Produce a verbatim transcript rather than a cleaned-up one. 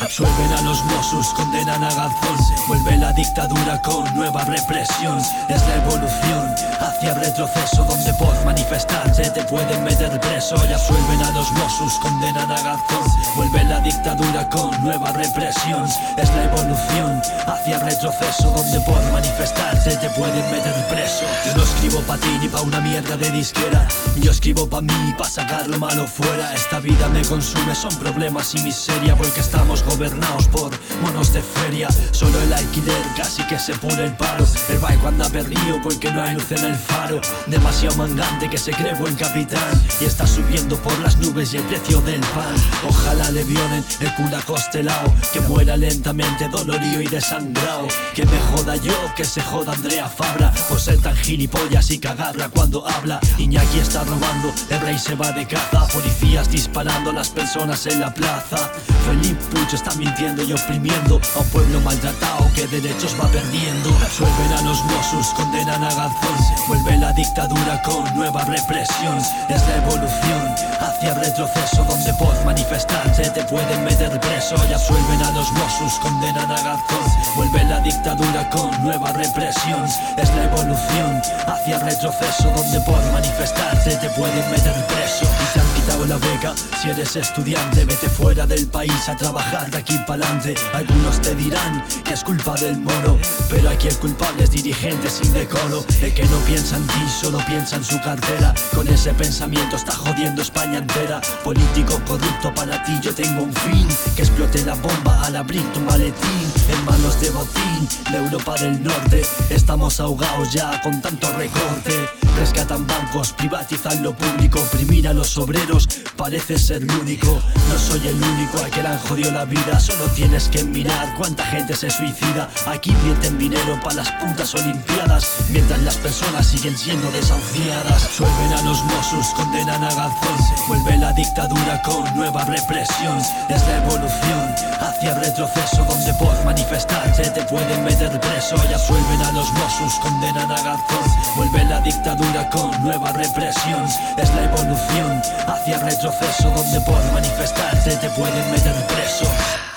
Absuelven a los Mossos, condenan a Garzón. Vuelve la dictadura con nueva represión. Es la evolución hacia retroceso, donde por manifestarse te pueden meter preso. Y absuelven a los Mossos, condenan a Garzón. Vuelve la dictadura con nueva represión. Es la evolución hacia retroceso, donde por manifestarse te pueden meter preso. Yo no escribo pa' ti ni pa' una mierda de disquera. Yo escribo pa' mí, pa' sacar lo malo fuera. Esta vida me consume, son problemas y miseria, porque estamos gobernados por monos de feria. Solo el alquiler casi que se pone el paro. El baico anda perdido porque no hay luz en el faro. Demasiado mangante que se cree buen capitán y está subiendo por las nubes y el precio del pan. Ojalá le violen el culo acostelao, que muera lentamente dolorido y desangrado. Que me joda yo, que se joda Andrea Fabra, por ser tan gilipollas y cagarla cuando habla. Iñaki está robando, el rey se va de caza. Policías disparando a las personas en la plaza. Felipe Puig está mintiendo y oprimiendo a un pueblo maltratado que derechos va perdiendo. Absuelven a los Mossos, condenan a Garzón. Vuelve la dictadura con nueva represión. Es la evolución hacia retroceso, donde por manifestarse te pueden meter preso. Y absuelven a los Mossos, condenan a Garzón. Vuelve la dictadura con nueva represión. Es la evolución hacia retroceso, donde por manifestarse te pueden meter preso. Y te han quitado la beca si eres estudiante. Vete fuera del país a trabajar de aquí pa'lante. Algunos te dirán que es culpa del mono, pero aquí el culpable es dirigente sin decoro. El que no piensa en ti, solo piensa en su cartera. Con ese pensamiento está jodiendo España entera. Político corrupto, para ti yo tengo un fin: que explote la bomba al abrir tu maletín. En manos de botín, la Europa del Norte. Estamos ahogados ya con tanto recorte. Rescatan bancos, privatizan lo público. Oprimir a los obreros parece ser lúdico. No soy el único al que le han jodido la vida. Solo tienes que mirar cuánta gente se suicida. Aquí invierten dinero para las putas olimpiadas, mientras las personas siguen siendo desahuciadas. Absuelven a los Mossos, condenan a Garzón. Vuelve la dictadura con nueva represión. Es la evolución hacia retroceso, donde por manifestarse te pueden meter preso. Y absuelven a los Mossos, condenan a Garzón. Vuelve la dictadura con nueva represión. Es la evolución hacia retroceso, donde por manifestarse te pueden meter preso.